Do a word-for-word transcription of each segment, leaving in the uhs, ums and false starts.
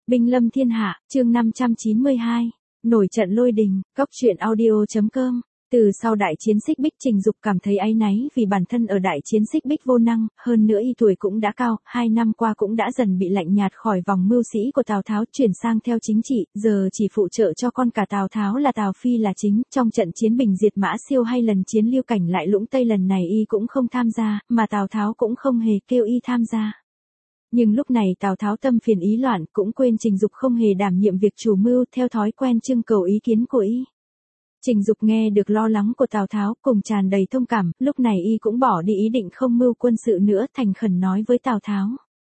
Binh lâm thiên hạ, chương năm trăm chín mươi hai. Nổi trận lôi đình, cóc truyện audio chấm com. Từ sau đại chiến Xích Bích, Trình Dục cảm thấy áy náy vì bản thân ở đại chiến Xích Bích vô năng, hơn nữa y tuổi cũng đã cao, hai năm qua cũng đã dần bị lạnh nhạt khỏi vòng mưu sĩ của Tào Tháo, chuyển sang theo chính trị, giờ chỉ phụ trợ cho con cả Tào Tháo là Tào Phi là chính. Trong trận chiến bình diệt Mã Siêu hay lần chiến Lưu Cảnh lại Lũng Tây lần này y cũng không tham gia, mà Tào Tháo cũng không hề kêu y tham gia. Nhưng lúc này Tào Tháo tâm phiền ý loạn, cũng quên Trình Dục không hề đảm nhiệm việc chủ mưu, theo thói quen trưng cầu ý kiến của y. Trình Dục nghe được lo lắng của Tào Tháo, cùng tràn đầy thông cảm, lúc này y cũng bỏ đi ý định không mưu quân sự nữa, thành khẩn nói với Tào Tháo: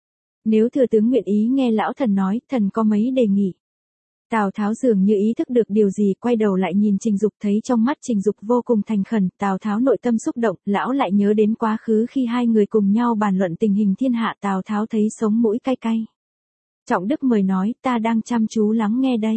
Nếu thừa tướng nguyện ý nghe lão thần nói, thần có mấy đề nghị. Tào Tháo dường như ý thức được điều gì, quay đầu lại nhìn Trình Dục, thấy trong mắt Trình Dục vô cùng thành khẩn, Tào Tháo nội tâm xúc động, lão lại nhớ đến quá khứ khi hai người cùng nhau bàn luận tình hình thiên hạ, Tào Tháo thấy sống mũi cay cay. Trọng Đức mời nói, ta đang chăm chú lắng nghe đây.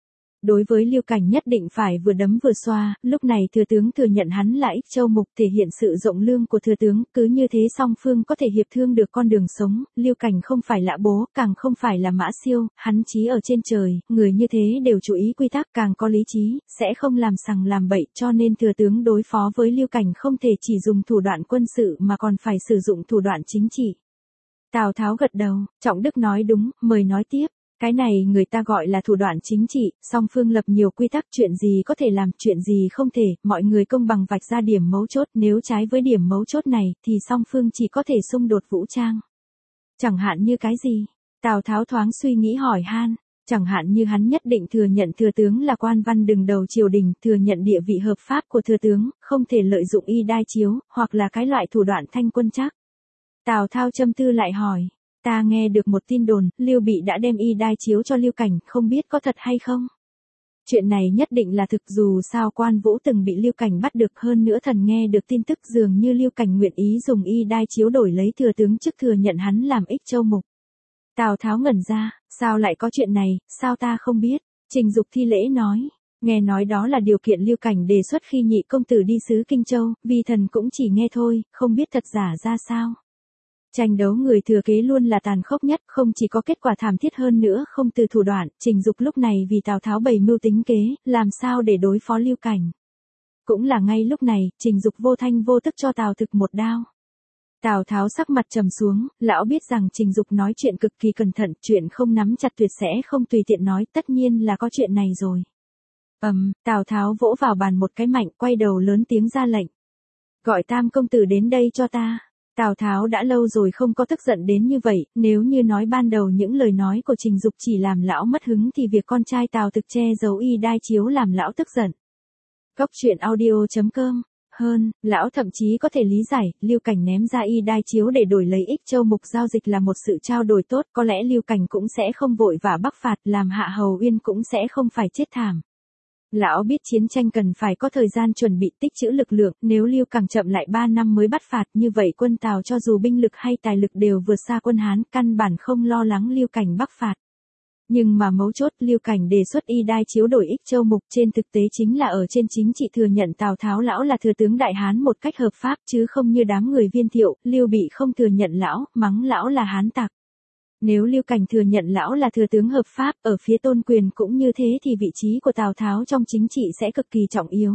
Đối với Lưu Cảnh nhất định phải vừa đấm vừa xoa, lúc này thừa tướng thừa nhận hắn là Ích Châu Mục, thể hiện sự rộng lương của thừa tướng, cứ như thế song phương có thể hiệp thương được con đường sống. Lưu Cảnh không phải là bố, càng không phải là Mã Siêu, hắn chí ở trên trời, người như thế đều chú ý quy tắc, càng có lý trí, sẽ không làm sằng làm bậy, cho nên thừa tướng đối phó với Lưu Cảnh không thể chỉ dùng thủ đoạn quân sự mà còn phải sử dụng thủ đoạn chính trị. Tào Tháo gật đầu, Trọng Đức nói đúng, mời nói tiếp. Cái này người ta gọi là thủ đoạn chính trị, song phương lập nhiều quy tắc, chuyện gì có thể làm, chuyện gì không thể, mọi người công bằng vạch ra điểm mấu chốt, nếu trái với điểm mấu chốt này, thì song phương chỉ có thể xung đột vũ trang. Chẳng hạn như cái gì? Tào Tháo thoáng suy nghĩ hỏi han. Chẳng hạn như hắn nhất định thừa nhận thừa tướng là quan văn đứng đầu triều đình, thừa nhận địa vị hợp pháp của thừa tướng, không thể lợi dụng y đai chiếu, hoặc là cái loại thủ đoạn thanh quân trác. Tào Tháo châm tư lại hỏi. Ta nghe được một tin đồn, Lưu Bị đã đem y đai chiếu cho Lưu Cảnh, không biết có thật hay không? Chuyện này nhất định là thực, dù sao Quan Vũ từng bị Lưu Cảnh bắt được, hơn nữa thần nghe được tin tức dường như Lưu Cảnh nguyện ý dùng y đai chiếu đổi lấy thừa tướng chức, thừa nhận hắn làm Ích Châu Mục. Tào Tháo ngẩn ra, sao lại có chuyện này, sao ta không biết? Trình Dục thi lễ nói, nghe nói đó là điều kiện Lưu Cảnh đề xuất khi nhị công tử đi sứ Kinh Châu, vì thần cũng chỉ nghe thôi, không biết thật giả ra sao. Tranh đấu người thừa kế luôn là tàn khốc nhất, không chỉ có kết quả thảm thiết hơn nữa không từ thủ đoạn. Trình Dục lúc này vì Tào Tháo bày mưu tính kế, làm sao để đối phó Lưu Cảnh. Cũng là ngay lúc này, Trình Dục vô thanh vô tức cho Tào Thực một đao. Tào Tháo sắc mặt trầm xuống, lão biết rằng Trình Dục nói chuyện cực kỳ cẩn thận, chuyện không nắm chặt tuyệt sẽ không tùy tiện nói, tất nhiên là có chuyện này rồi. Ầm, um, Tào Tháo vỗ vào bàn một cái mạnh, quay đầu lớn tiếng ra lệnh. Gọi Tam công tử đến đây cho ta. Tào Tháo đã lâu rồi không có tức giận đến như vậy, nếu như nói ban đầu những lời nói của Trình Dục chỉ làm lão mất hứng thì việc con trai Tào Thực che giấu y đai chiếu làm lão tức giận. Cóc truyện audio chấm com. Hơn, lão thậm chí có thể lý giải, Lưu Cảnh ném ra y đai chiếu để đổi lấy Ích Châu Mục giao dịch là một sự trao đổi tốt, có lẽ Lưu Cảnh cũng sẽ không vội vã bắc phạt, làm Hạ Hầu Uyên cũng sẽ không phải chết thảm. Lão biết chiến tranh cần phải có thời gian chuẩn bị, tích trữ lực lượng, nếu Lưu Càng chậm lại ba năm mới bắt phạt, như vậy quân Tào cho dù binh lực hay tài lực đều vượt xa quân Hán, căn bản không lo lắng Lưu Cảnh bắc phạt. Nhưng mà mấu chốt, Lưu Cảnh đề xuất y đai chiếu đổi Ích Châu Mục, trên thực tế chính là ở trên chính trị thừa nhận Tào Tháo lão là thừa tướng Đại Hán một cách hợp pháp, chứ không như đám người Viên Thiệu, Lưu Bị không thừa nhận lão, mắng lão là Hán tặc. Nếu Lưu Cảnh thừa nhận lão là thừa tướng hợp pháp, ở phía Tôn Quyền cũng như thế thì vị trí của Tào Tháo trong chính trị sẽ cực kỳ trọng yếu.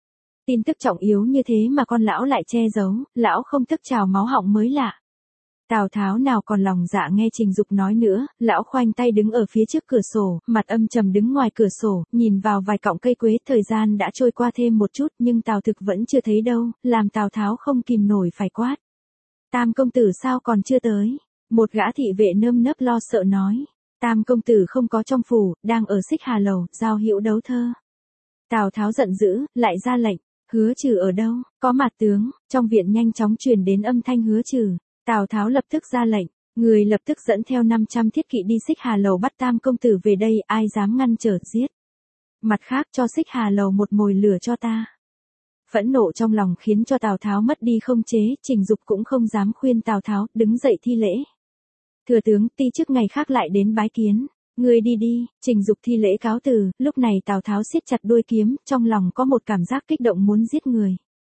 Tin tức trọng yếu như thế mà con lão lại che giấu, lão không tức trào máu họng mới lạ. Tào Tháo nào còn lòng dạ nghe Trình Dục nói nữa, lão khoanh tay đứng ở phía trước cửa sổ, mặt âm trầm đứng ngoài cửa sổ, nhìn vào vài cọng cây quế, thời gian đã trôi qua thêm một chút nhưng Tào Thực vẫn chưa thấy đâu, làm Tào Tháo không kìm nổi phải quát. Tam công tử sao còn chưa tới? Một gã thị vệ nơm nớp lo sợ nói. Tam công tử không có trong phủ, đang ở Xích Hà Lầu, giao hữu đấu thơ. Tào Tháo giận dữ, lại ra lệnh. Hứa Trừ ở đâu? Có mặt tướng. Trong viện nhanh chóng truyền đến âm thanh Hứa Trừ. Tào Tháo lập tức ra lệnh. Người lập tức dẫn theo năm trăm thiết kỵ đi Xích Hà Lầu bắt Tam công tử về đây, ai dám ngăn trở giết. Mặt khác cho Xích Hà Lầu một mồi lửa cho ta. Phẫn nộ trong lòng khiến cho Tào Tháo mất đi không chế, Trình Dục cũng không dám khuyên Tào Tháo, đứng dậy thi lễ. Thừa tướng, ti chức ngày khác lại đến bái kiến. Ngươi đi đi. Trình Dục thi lễ cáo từ, lúc này Tào Tháo siết chặt đuôi kiếm, trong lòng có một cảm giác kích động muốn giết người.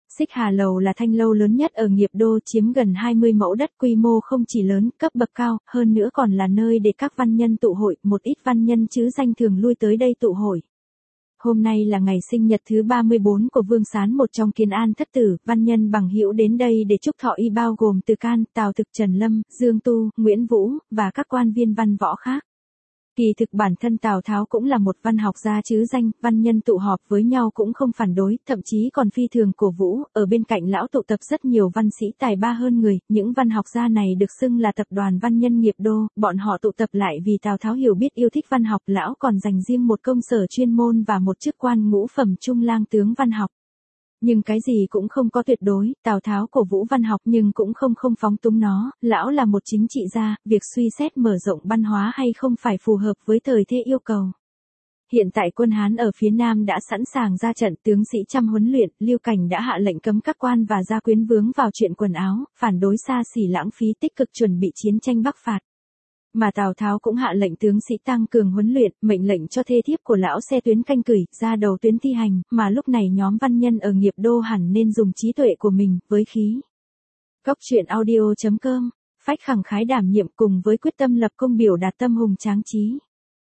Xích Hà Lầu là thanh lâu lớn nhất ở Nghiệp Đô, chiếm gần hai mươi mẫu đất, quy mô không chỉ lớn, cấp bậc cao, hơn nữa còn là nơi để các văn nhân tụ hội, một ít văn nhân chứ danh thường lui tới đây tụ hội. Hôm nay là ngày sinh nhật thứ ba mươi bốn của Vương Sán, một trong Kiến An thất tử, văn nhân bằng hữu đến đây để chúc thọ y bao gồm Từ Can, Tào Thực, Trần Lâm, Dương Tu, Nguyễn Vũ, và các quan viên văn võ khác. Kỳ thực bản thân Tào Tháo cũng là một văn học gia chứ danh, văn nhân tụ họp với nhau cũng không phản đối, thậm chí còn phi thường cổ vũ, ở bên cạnh lão tụ tập rất nhiều văn sĩ tài ba hơn người, những văn học gia này được xưng là tập đoàn văn nhân Nghiệp Đô, bọn họ tụ tập lại vì Tào Tháo hiểu biết yêu thích văn học, lão còn dành riêng một công sở chuyên môn và một chức quan ngũ phẩm trung lang tướng văn học. Nhưng cái gì cũng không có tuyệt đối, Tào Tháo cổ vũ văn học nhưng cũng không không phóng túng nó, lão là một chính trị gia, việc suy xét mở rộng văn hóa hay không phải phù hợp với thời thế yêu cầu. Hiện tại quân Hán ở phía Nam đã sẵn sàng ra trận, tướng sĩ chăm huấn luyện, Lưu Cảnh đã hạ lệnh cấm các quan và gia quyến vướng vào chuyện quần áo, phản đối xa xỉ lãng phí, tích cực chuẩn bị chiến tranh Bắc phạt. Mà Tào Tháo cũng hạ lệnh tướng sĩ tăng cường huấn luyện, mệnh lệnh cho thê thiếp của lão xe tuyến canh cửi, ra đầu tuyến thi hành, mà lúc này nhóm văn nhân ở Nghiệp Đô hẳn nên dùng trí tuệ của mình, với khí. Góc truyện audio chấm com, phách khẳng khái đảm nhiệm cùng với quyết tâm lập công biểu đạt tâm hùng tráng trí.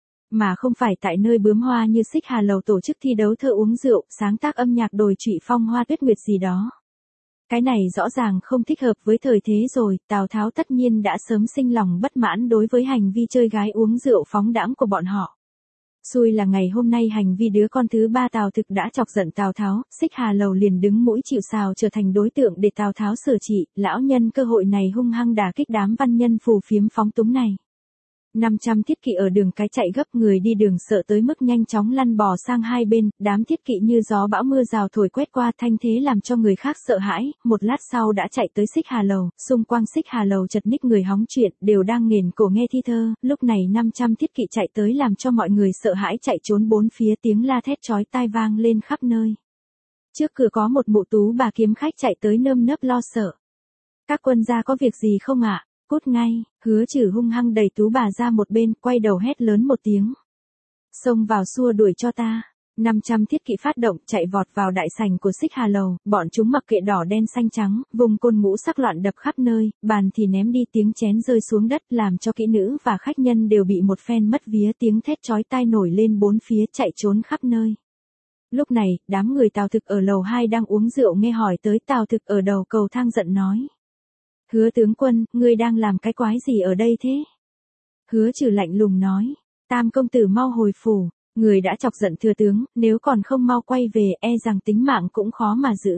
Mà không phải tại nơi bướm hoa như Xích Hà Lầu tổ chức thi đấu thơ uống rượu, sáng tác âm nhạc đồi trụy phong hoa tuyết nguyệt gì đó. Cái này rõ ràng không thích hợp với thời thế rồi, Tào Tháo tất nhiên đã sớm sinh lòng bất mãn đối với hành vi chơi gái uống rượu phóng đãng của bọn họ. Xui là ngày hôm nay hành vi đứa con thứ ba Tào Thực đã chọc giận Tào Tháo, Xích Hà Lầu liền đứng mũi chịu sào trở thành đối tượng để Tào Tháo sửa trị, lão nhân cơ hội này hung hăng đả kích đám văn nhân phù phiếm phóng túng này. năm trăm thiết kỵ ở đường cái chạy gấp, người đi đường sợ tới mức nhanh chóng lăn bò sang hai bên, đám thiết kỵ như gió bão mưa rào thổi quét qua, thanh thế làm cho người khác sợ hãi, một lát sau đã chạy tới Xích Hà Lầu, xung quanh Xích Hà Lầu chật ních người hóng chuyện, đều đang nghền cổ nghe thi thơ, lúc này năm trăm thiết kỵ chạy tới làm cho mọi người sợ hãi chạy trốn bốn phía, tiếng la thét chói tai vang lên khắp nơi. Trước cửa có một mụ tú bà kiếm khách chạy tới nơm nớp lo sợ. Các quân gia có việc gì không ạ? Cút ngay, Hứa Trừ hung hăng đẩy tú bà ra một bên, quay đầu hét lớn một tiếng. Xông vào xua đuổi cho ta. năm trăm thiết kỵ phát động, chạy vọt vào đại sảnh của Xích Hà Lầu, bọn chúng mặc kệ đỏ đen xanh trắng, vùng côn ngũ sắc loạn đập khắp nơi, bàn thì ném đi, tiếng chén rơi xuống đất, làm cho kỹ nữ và khách nhân đều bị một phen mất vía, tiếng thét chói tai nổi lên bốn phía, chạy trốn khắp nơi. Lúc này, đám người Tào Thực ở lầu hai đang uống rượu nghe hỏi tới, Tào Thực ở đầu cầu thang giận nói. Hứa tướng quân, ngươi đang làm cái quái gì ở đây thế? Hứa Trừ lạnh lùng nói, Tam công tử mau hồi phủ, người đã chọc giận thừa tướng, nếu còn không mau quay về, e rằng tính mạng cũng khó mà giữ.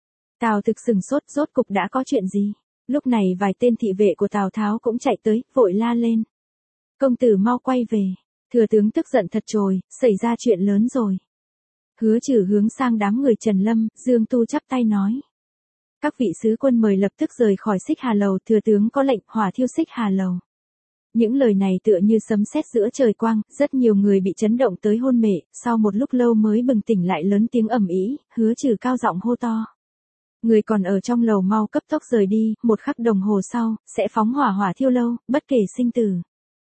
Tào Thực sừng sốt, rốt cục đã có chuyện gì? Lúc này vài tên thị vệ của Tào Tháo cũng chạy tới, vội la lên. Công tử mau quay về, thừa tướng tức giận thật rồi, xảy ra chuyện lớn rồi. Hứa Trừ hướng sang đám người Trần Lâm, Dương Tu chắp tay nói. Các vị sứ quân mời lập tức rời khỏi Xích Hà Lầu, thừa tướng có lệnh hỏa thiêu Xích Hà Lầu. Những lời này tựa như sấm sét giữa trời quang, rất nhiều người bị chấn động tới hôn mê, sau một lúc lâu mới bừng tỉnh lại, lớn tiếng ầm ĩ, Hứa Trừ cao giọng hô to. Người còn ở trong lầu mau cấp tốc rời đi, một khắc đồng hồ sau, sẽ phóng hỏa hỏa thiêu lâu, bất kể sinh tử.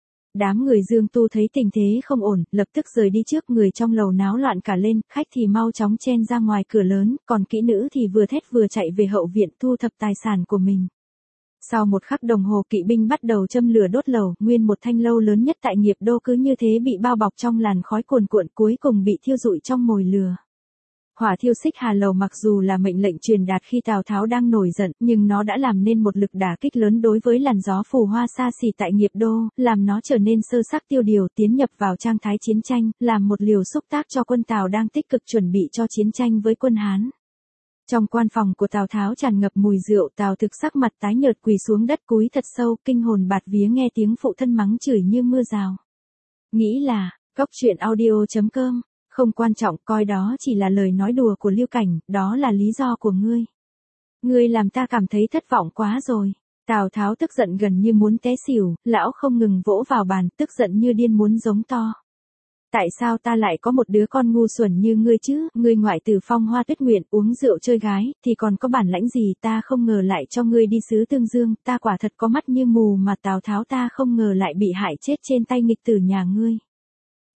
Đám người Dương Tu thấy tình thế không ổn, lập tức rời đi trước, người trong lầu náo loạn cả lên, khách thì mau chóng chen ra ngoài cửa lớn, còn kỹ nữ thì vừa thét vừa chạy về hậu viện thu thập tài sản của mình. Sau một khắc đồng hồ, kỵ binh bắt đầu châm lửa đốt lầu, nguyên một thanh lâu lớn nhất tại Nghiệp Đô cứ như thế bị bao bọc trong làn khói cuồn cuộn, cuối cùng bị thiêu rụi trong mồi lửa. Hỏa thiêu Xích Hà Lầu mặc dù là mệnh lệnh truyền đạt khi Tào Tháo đang nổi giận, nhưng nó đã làm nên một lực đả kích lớn đối với làn gió phù hoa xa xỉ tại Nghiệp Đô, làm nó trở nên sơ sắc tiêu điều, tiến nhập vào trạng thái chiến tranh, làm một liều xúc tác cho quân Tào đang tích cực chuẩn bị cho chiến tranh với quân Hán. Trong quan phòng của Tào Tháo tràn ngập mùi rượu, Tào Thực sắc mặt tái nhợt quỳ xuống đất cúi thật sâu, kinh hồn bạt vía nghe tiếng phụ thân mắng chửi như mưa rào. Nghĩ là, góc truyện audio chấm com. Không quan trọng, coi đó chỉ là lời nói đùa của Lưu Cảnh, đó là lý do của ngươi. Ngươi làm ta cảm thấy thất vọng quá rồi. Tào Tháo tức giận gần như muốn té xỉu, lão không ngừng vỗ vào bàn, tức giận như điên muốn giống to. Tại sao ta lại có một đứa con ngu xuẩn như ngươi chứ, ngươi ngoại từ phong hoa tuyết nguyện, uống rượu chơi gái, thì còn có bản lãnh gì, ta không ngờ lại cho ngươi đi xứ Tương Dương, ta quả thật có mắt như mù mà Tào Tháo, ta không ngờ lại bị hại chết trên tay nghịch tử nhà ngươi.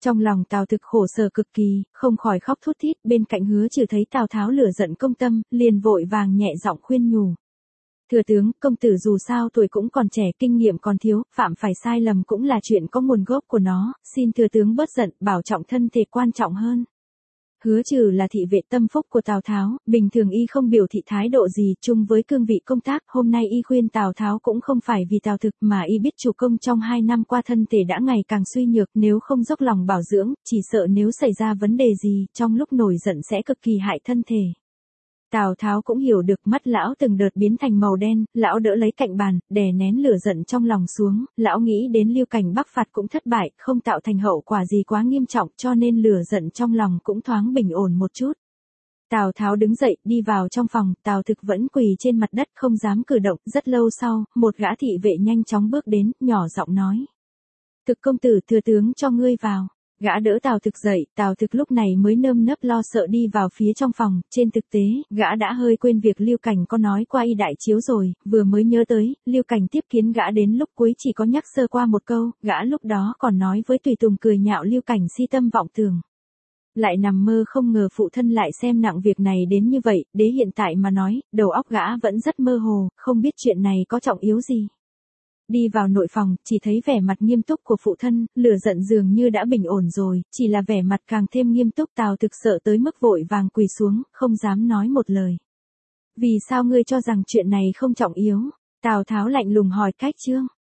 Trong lòng Tào Thực khổ sở cực kỳ, không khỏi khóc thút thít, bên cạnh Hứa Trừ thấy Tào Tháo lửa giận công tâm, liền vội vàng nhẹ giọng khuyên nhủ. Thừa tướng, công tử dù sao tuổi cũng còn trẻ, kinh nghiệm còn thiếu, phạm phải sai lầm cũng là chuyện có nguồn gốc của nó, xin thừa tướng bớt giận, bảo trọng thân thể quan trọng hơn. Hứa Trừ là thị vệ tâm phúc của Tào Tháo, bình thường y không biểu thị thái độ gì chung với cương vị công tác, hôm nay y khuyên Tào Tháo cũng không phải vì Tào Thực mà y biết chủ công trong hai năm qua thân thể đã ngày càng suy nhược, nếu không dốc lòng bảo dưỡng, chỉ sợ nếu xảy ra vấn đề gì, trong lúc nổi giận sẽ cực kỳ hại thân thể. Tào Tháo cũng hiểu được, mắt lão từng đợt biến thành màu đen, lão đỡ lấy cạnh bàn, đè nén lửa giận trong lòng xuống, lão nghĩ đến Lưu Cảnh bắc phạt cũng thất bại, không tạo thành hậu quả gì quá nghiêm trọng, cho nên lửa giận trong lòng cũng thoáng bình ổn một chút. Tào Tháo đứng dậy, đi vào trong phòng, Tào Thực vẫn quỳ trên mặt đất không dám cử động, rất lâu sau, một gã thị vệ nhanh chóng bước đến, nhỏ giọng nói. Thực công tử, thừa tướng cho ngươi vào. Gã đỡ Tào Thực dậy, Tào Thực lúc này mới nơm nớp lo sợ đi vào phía trong phòng, trên thực tế, gã đã hơi quên việc Lưu Cảnh có nói qua y đại chiếu rồi, vừa mới nhớ tới, Lưu Cảnh tiếp kiến gã đến lúc cuối chỉ có nhắc sơ qua một câu, gã lúc đó còn nói với tùy tùng cười nhạo Lưu Cảnh si tâm vọng tưởng. Lại nằm mơ không ngờ phụ thân lại xem nặng việc này đến như vậy, đế hiện tại mà nói, đầu óc gã vẫn rất mơ hồ, không biết chuyện này có trọng yếu gì. Đi vào nội phòng, chỉ thấy vẻ mặt nghiêm túc của phụ thân, lửa giận dường như đã bình ổn rồi, chỉ là vẻ mặt càng thêm nghiêm túc. Tào Thực sợ tới mức vội vàng quỳ xuống, không dám nói một lời. Vì sao ngươi cho rằng chuyện này không trọng yếu? Tào Tháo lạnh lùng hỏi Cách Chương.